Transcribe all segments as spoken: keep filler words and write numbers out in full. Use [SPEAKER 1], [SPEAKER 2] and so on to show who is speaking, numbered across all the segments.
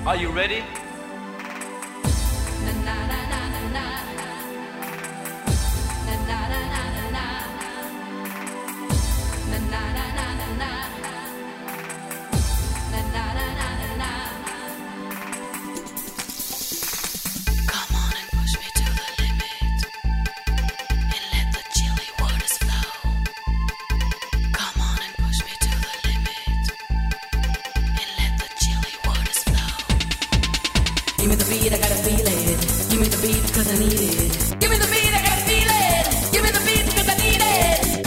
[SPEAKER 1] Are you ready?
[SPEAKER 2] Give me the beat, I gotta feel it. Give me the beat, cause I need it. Give me the beat, I gotta feel it. Give me the beat, cause I need it.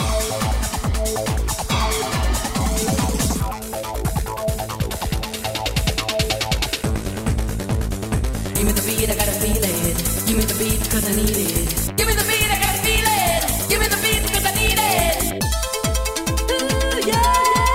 [SPEAKER 2] Give me the beat, I gotta feel it. Give me the beat, cause I need it. Give me the beat, I gotta feel it. Give me the beat, cause I need it. Ooh, yeah.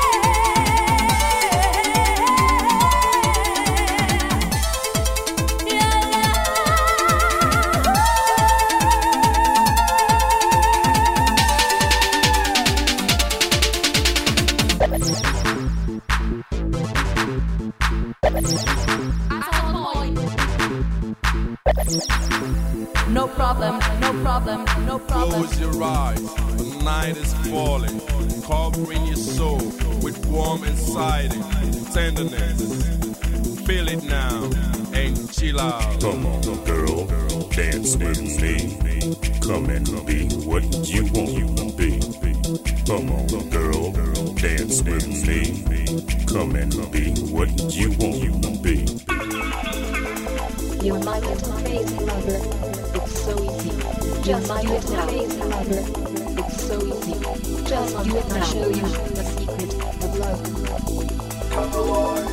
[SPEAKER 2] No problem, no problem, no problem.
[SPEAKER 3] Close your eyes, the night is falling, covering your soul with warm inside it, tenderness. Feel it now and chill out.
[SPEAKER 4] Come on, girl, dance with me. Come and be what you want to be. Come on, girl, dance with me. Come and be what you want to be.
[SPEAKER 5] You're my little crazy lover. It's so easy. Just do it now. It's so easy. Just do it now. I'll show you the secret of love.
[SPEAKER 6] Come along.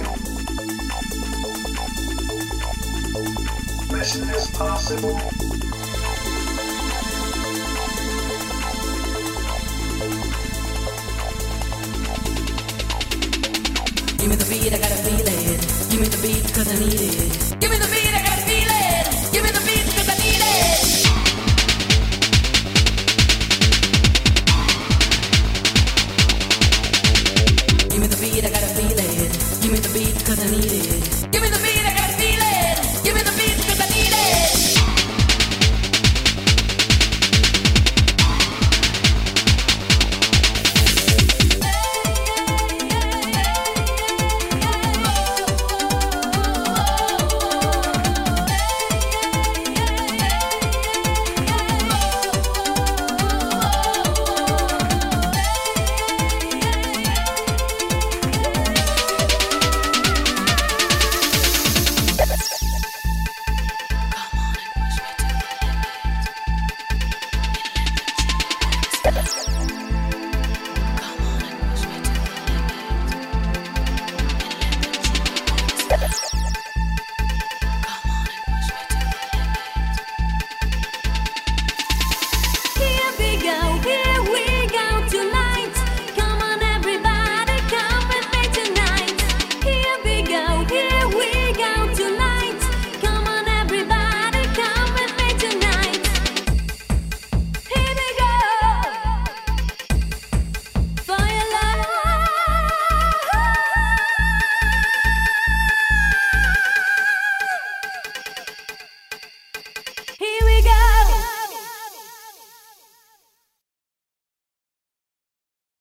[SPEAKER 6] Mission is possible.
[SPEAKER 2] Give me the beat, I gotta feel it. Give me the beat, cause I need it. Give me the beat, I gotta feel it. Give me the beat, cause I need it. Give me the beat, I gotta feel it. Give me the beat, cause I need it. Give me the beat, I gotta feel it. Give me the beat, cause I need it.
[SPEAKER 5] Yes.